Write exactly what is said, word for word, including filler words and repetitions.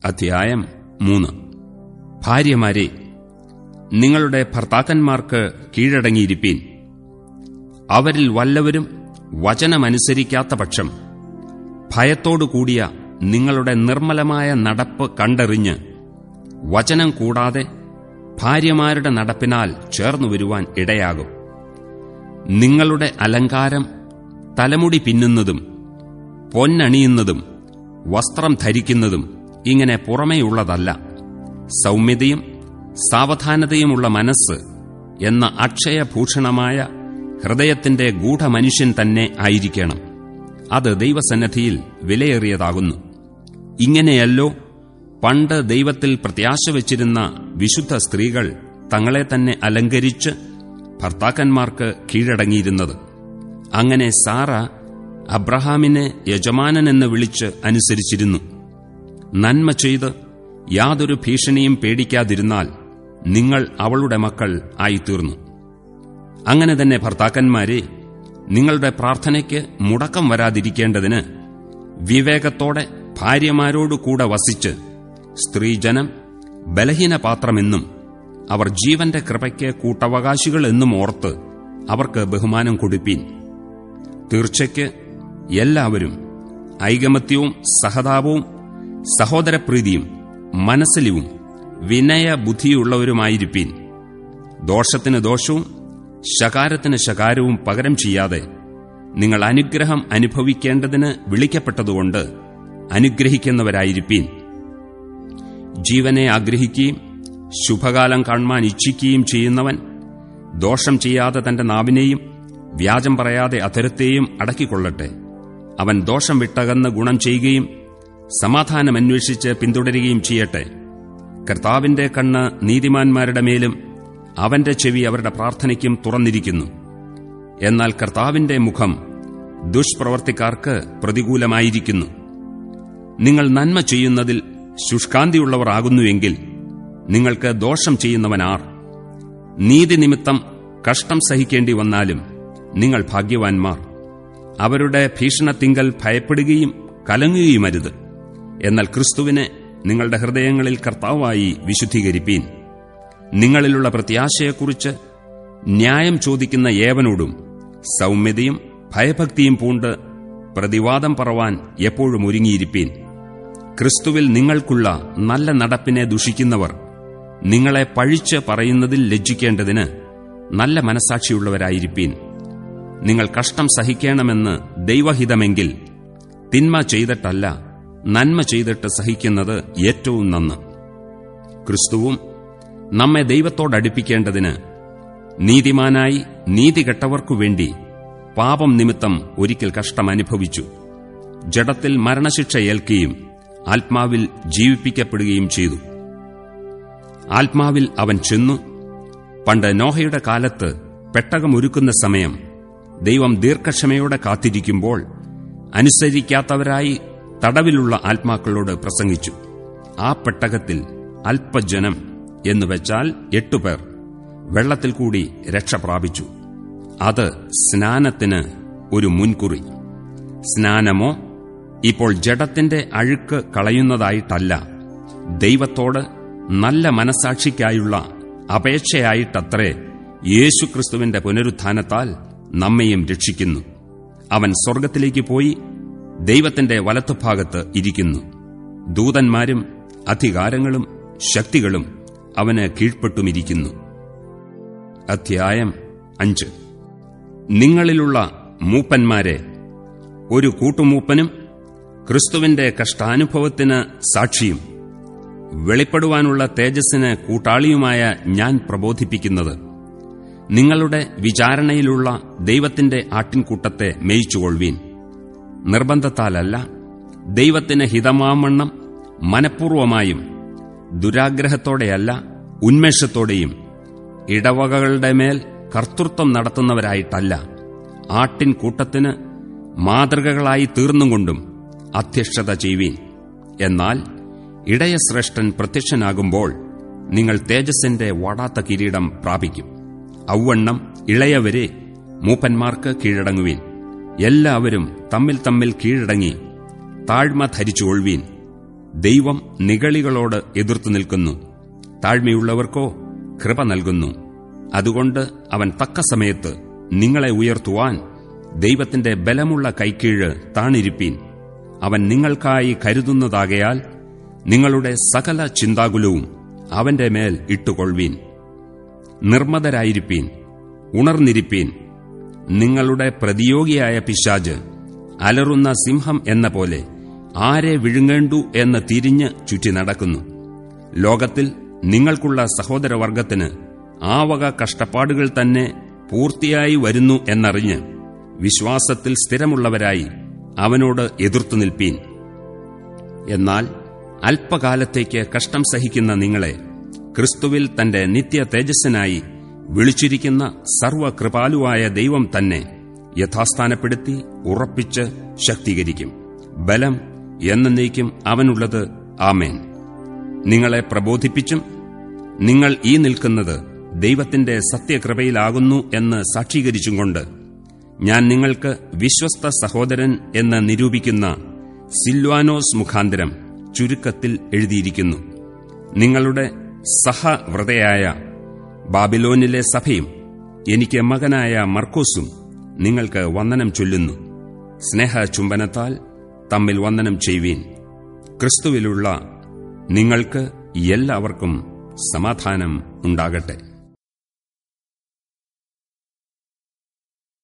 അധ്യായം മൂന്ന്. ഭാര്യമാരെ, നിങ്ങളുടെ ഭർത്താക്കന്മാർക്ക് കീഴടങ്ങിയിരിപ്പീൻ. അവരിൽ വല്ലവരും വചനമനുസരിക്കാത്ത പക്ഷം ഭയത്തോടുകൂടിയ നിങ്ങളുടെ നിർമ്മലമായ നടപ്പ് കണ്ടറിഞ്ഞ് വചനം കൂടാതെ ഭാര്യമാരുടെ നടപ്പിനാൽ ചേർന്നു വരുവാൻ ഇടയാകും. നിങ്ങളുടെ അലങ്കാരം തലമുടി പിന്നുന്നതും പൊന്നണിയുന്നതും വസ്ത്രം ധരിക്കുന്നതും ഇങ്ങനെ പുറമേയുള്ളതല്ല, സൗമ്യതയും സാവധാനതയുമുള്ള മനസ്സ് എന്ന അക്ഷയഭൂഷണമായ ഹൃദയത്തിന്റെ ഗൂഢമനുഷ്യൻ തന്നെ ആയിരിക്കണം. അത് ദൈവസന്നിധിയിൽ വിലയേറിയതാകുന്നു. ഇങ്ങനെയല്ലോ പണ്ട് ദൈവത്തിൽ പ്രത്യാശ വച്ചിരുന്ന വിശുദ്ധ സ്ത്രീകൾ തങ്ങളെ തന്നെ അലങ്കരിച്ച് ഭർത്താക്കന്മാർക്ക് കീഴടങ്ങിയിരുന്നത്. അങ്ങനെ സാറ അബ്രഹാമിനെ യജമാനനെന്ന് വിളിച്ച് അനുസരിച്ചിരുന്നു. നന്മ ചെയ്ത് യാതൊരു ഭീഷണിയും പേടിക്കാതിരുന്നാൽ നിങ്ങൾ അവളുടെ മക്കൾ ആയിത്തീർന്നു. അങ്ങനെ തന്നെ ഭർത്താക്കന്മാരെ, നിങ്ങളുടെ പ്രാർത്ഥനയ്ക്ക് മുടക്കം വരാതിരിക്കേണ്ടതിന് വിവേകത്തോടെ ഭാര്യമാരോടുകൂടെ വസിച്ച് സ്ത്രീജനം ബലഹീനപാത്രമെന്നും അവർ ജീവന്റെ കൃപയ്ക്ക് കൂട്ടവകാശികൾ എന്നും ഓർത്ത് അവർക്ക് ബഹുമാനം കൊടുപ്പീൻ. തീർച്ചയ്ക്ക് എല്ലാവരും ഐകമത്യവും സഹതാപവും സഹോദരപ്രീതിയും മനസ്സിലും വിനയബുദ്ധിയുള്ളവരുമായിരിപ്പീൻ. ദോഷത്തിന് ദോഷവും ശകാരത്തിന് ശകാരവും പകരം ചെയ്യാതെ നിങ്ങൾ അനുഗ്രഹം അനുഭവിക്കേണ്ടതിന് വിളിക്കപ്പെട്ടതുകൊണ്ട് അനുഗ്രഹിക്കുന്നവരായിരിപ്പീൻ. ജീവനെ ആഗ്രഹിക്കുകയും ശുഭകാലം കാണുവാൻ ഇച്ഛിക്കുകയും ചെയ്യുന്നവൻ ദോഷം ചെയ്യാതെ തന്റെ നാവിനെയും വ്യാജം പറയാതെ അധരത്തെയും അടക്കിക്കൊള്ളട്ടെ. അവൻ ദോഷം വിട്ടകന്ന് ഗുണം ചെയ്യുകയും സമാധാനമന്വേഷിച്ച് പിന്തുടരുകയും ചെയ്യട്ടെ. കർത്താവിന്റെ കണ്ണ് നീതിമാന്മാരുടെ മേലും അവന്റെ ചെവി അവരുടെ പ്രാർത്ഥനയ്ക്കും തുറന്നിരിക്കുന്നു. എന്നാൽ കർത്താവിന്റെ മുഖം ദുഷ്പ്രവർത്തിക്കാർക്ക് പ്രതികൂലമായിരിക്കുന്നു. നിങ്ങൾ നന്മ ചെയ്യുന്നതിൽ ശുഷ്കാന്തിയുള്ളവർ ആകുന്നുവെങ്കിൽ നിങ്ങൾക്ക് ദോഷം ചെയ്യുന്നവനാർ? നീതി നിമിത്തം കഷ്ടം സഹിക്കേണ്ടി വന്നാലും നിങ്ങൾ ഭാഗ്യവാൻമാർ. അവരുടെ ഭീഷണത്തിങ്കൽ ഭയപ്പെടുകയും കലങ്ങുകയുമരുത്. എന്നാൽ ക്രിസ്തുവിനെ നിങ്ങളുടെ ഹൃദയങ്ങളിൽ കർത്താവായി വിശുദ്ധീകരിപ്പീൻ. നിങ്ങളിലുള്ള പ്രത്യാശയെക്കുറിച്ച് ന്യായം ചോദിക്കുന്ന ഏവനോടും സൗമ്യതയും ഭയഭക്തിയും പൂണ്ട് പ്രതിവാദം പറവാൻ എപ്പോഴും ഒരുങ്ങിയിരിപ്പീൻ. ക്രിസ്തുവിൽ നിങ്ങൾക്കുള്ള നല്ല നടപ്പിനെ ദുഷിക്കുന്നവർ നിങ്ങളെ പഴിച്ച് പറയുന്നതിൽ ലജ്ജിക്കേണ്ടതിന് നല്ല മനസാക്ഷിയുള്ളവരായിരിപ്പീൻ. നിങ്ങൾ കഷ്ടം സഹിക്കണമെന്ന് ദൈവഹിതമെങ്കിൽ തിന്മ ചെയ്തിട്ടല്ല, നന്മ ചെയ്തിട്ട് സഹിക്കുന്നത് ഏറ്റവും നന്ന്. ക്രിസ്തുവും നമ്മെ ദൈവത്തോടടുപ്പിക്കേണ്ടതിന് നീതിമാനായി നീതികെട്ടവർക്കുവേണ്ടി പാപം നിമിത്തം ഒരിക്കൽ കഷ്ടം അനുഭവിച്ചു. ജഡത്തിൽ മരണശിക്ഷ ഏൽക്കുകയും ആത്മാവിൽ ജീവിപ്പിക്കപ്പെടുകയും ചെയ്തു. ആത്മാവിൽ അവൻ ചെന്നു. പണ്ട് നോഹയുടെ കാലത്ത് പെട്ടകമൊരുക്കുന്ന സമയം ദൈവം ദീർഘക്ഷമയോടെ കാത്തിരിക്കുമ്പോൾ അനുസരിക്കാത്തവരായി തടവിലുള്ള ആത്മാക്കളോട് പ്രസംഗിച്ചു. ആ പെട്ടകത്തിൽ അല്പജനം എന്നുവെച്ചാൽ എട്ടുപേർ വെള്ളത്തിൽ കൂടി രക്ഷ പ്രാപിച്ചു. അത് സ്നാനത്തിന് ഒരു മുൻകുറി. സ്നാനമോ ഇപ്പോൾ ജഡത്തിന്റെ അഴുക്ക് കളയുന്നതായിട്ടല്ല, ദൈവത്തോട് നല്ല മനസാക്ഷിക്കായുള്ള അപേക്ഷയായിട്ടത്രേ യേശുക്രിസ്തുവിന്റെ പുനരുത്ഥാനത്താൽ നമ്മെയും രക്ഷിക്കുന്നു. അവൻ സ്വർഗ്ഗത്തിലേക്ക് പോയി ദൈവത്തിന്റെ വലത്തുഭാഗത്ത് ഇരിക്കുന്നു. ദൂതന്മാരും അധികാരങ്ങളും ശക്തികളും അവന് കീഴ്പ്പെട്ടുമിരിക്കുന്നു. അധ്യായം അഞ്ച്. നിങ്ങളിലുള്ള മൂപ്പന്മാരെ, ഒരു കൂട്ടുമൂപ്പനും ക്രിസ്തുവിന്റെ കഷ്ടാനുഭവത്തിന് സാക്ഷിയും വെളിപ്പെടുവാനുള്ള തേജസ്സിന് കൂട്ടാളിയുമായ ഞാൻ പ്രബോധിപ്പിക്കുന്നത്, നിങ്ങളുടെ വിചാരണയിലുള്ള ദൈവത്തിന്റെ ആട്ടിൻകൂട്ടത്തെ മേയിച്ചുകൊള്ളുവീൻ. നിർബന്ധത്താലല്ല, ദൈവത്തിന് ഹിതമാവണ്ണം മനഃപൂർവമായും ദുരാഗ്രഹത്തോടെയല്ല, ഉന്മേഷത്തോടെയും ഇടവകകളുടെ മേൽ കർത്തൃത്വം നടത്തുന്നവരായിട്ടല്ല, ആട്ടിൻകൂട്ടത്തിന് മാതൃകകളായി തീർന്നുകൊണ്ടും അധ്യക്ഷത ചെയ്യുവീൻ. എന്നാൽ ഇടയശ്രേഷ്ഠൻ പ്രത്യക്ഷനാകുമ്പോൾ നിങ്ങൾ തേജസ്സിന്റെ വാടാത്ത കിരീടം പ്രാപിക്കും. ഔവണ്ണം ഇളയവരെ മൂപ്പന്മാർക്ക് കീഴടങ്ങുവീൻ. എല്ലാവരും തമ്മിൽ തമ്മിൽ കീഴടങ്ങി താഴ്മ ധരിച്ചുകൊള്ളുവീൻ. ദൈവം നിഗളികളോട് എതിർത്തു നിൽക്കുന്നു, താഴ്മയുള്ളവർക്കോ കൃപ നൽകുന്നു. അതുകൊണ്ട് അവൻ തക്ക സമയത്ത് നിങ്ങളെ ഉയർത്തുവാൻ ദൈവത്തിന്റെ ബലമുള്ള കൈക്കീഴ് താണിരിപ്പീൻ. അവൻ നിങ്ങൾക്കായി കരുതുന്നതാകയാൽ നിങ്ങളുടെ സകല ചിന്താകുലവും അവന്റെ മേൽ ഇട്ടുകൊള്ളുവീൻ. നിർമ്മതരായിരിപ്പീൻ, ഉണർന്നിരിപ്പീൻ. നിങ്ങളുടെ പ്രതിയോഗിയായ പിശാച് അലറുന്ന സിംഹം എന്ന പോലെ ആരെ വിഴുങ്ങേണ്ടു എന്ന് തിരിഞ്ഞ് ചുറ്റി നടക്കുന്നു. ലോകത്തിൽ നിങ്ങൾക്കുള്ള സഹോദരവർഗത്തിന് ആ വക കഷ്ടപ്പാടുകൾ തന്നെ പൂർത്തിയായി വരുന്നു എന്നറിഞ്ഞ് വിശ്വാസത്തിൽ സ്ഥിരമുള്ളവരായി അവനോട് എതിർത്തു നിൽപ്പീൻ. എന്നാൽ അല്പകാലത്തേക്ക് കഷ്ടം സഹിക്കുന്ന നിങ്ങളെ ക്രിസ്തുവിൽ തന്റെ നിത്യ തേജസ്സിനായി വിളിച്ചിരിക്കുന്ന സർവകൃപാലുവായ ദൈവം തന്നെ യഥാസ്ഥാനപ്പെടുത്തി ഉറപ്പിച്ച് ശക്തീകരിക്കും. ബലം എന്നേക്കും അവനുള്ളത്. ആമേൻ. നിങ്ങളെ പ്രബോധിപ്പിച്ചും നിങ്ങൾ ഈ നിൽക്കുന്നത് ദൈവത്തിന്റെ സത്യകൃപയിലാകുന്നു എന്ന് സാക്ഷീകരിച്ചും കൊണ്ട് ഞാൻ നിങ്ങൾക്ക് വിശ്വസ്ത സഹോദരൻ എന്ന് നിരൂപിക്കുന്ന സിൽവാനോസ് മുഖാന്തരം ചുരുക്കത്തിൽ എഴുതിയിരിക്കുന്നു. നിങ്ങളുടെ സഹവ്രതയായ ബാബിലോനിലെ സഭയും എനിക്ക് മകനായ മർക്കോസും നിങ്ങൾക്ക് വന്ദനം ചൊല്ലുന്നു. സ്നേഹചുംബനത്താൽ തമ്മിൽ വന്ദനം ചെയ്യുവീൻ. ക്രിസ്തുവിലുള്ള നിങ്ങൾക്ക് എല്ലാവർക്കും സമാധാനം ഉണ്ടാകട്ടെ.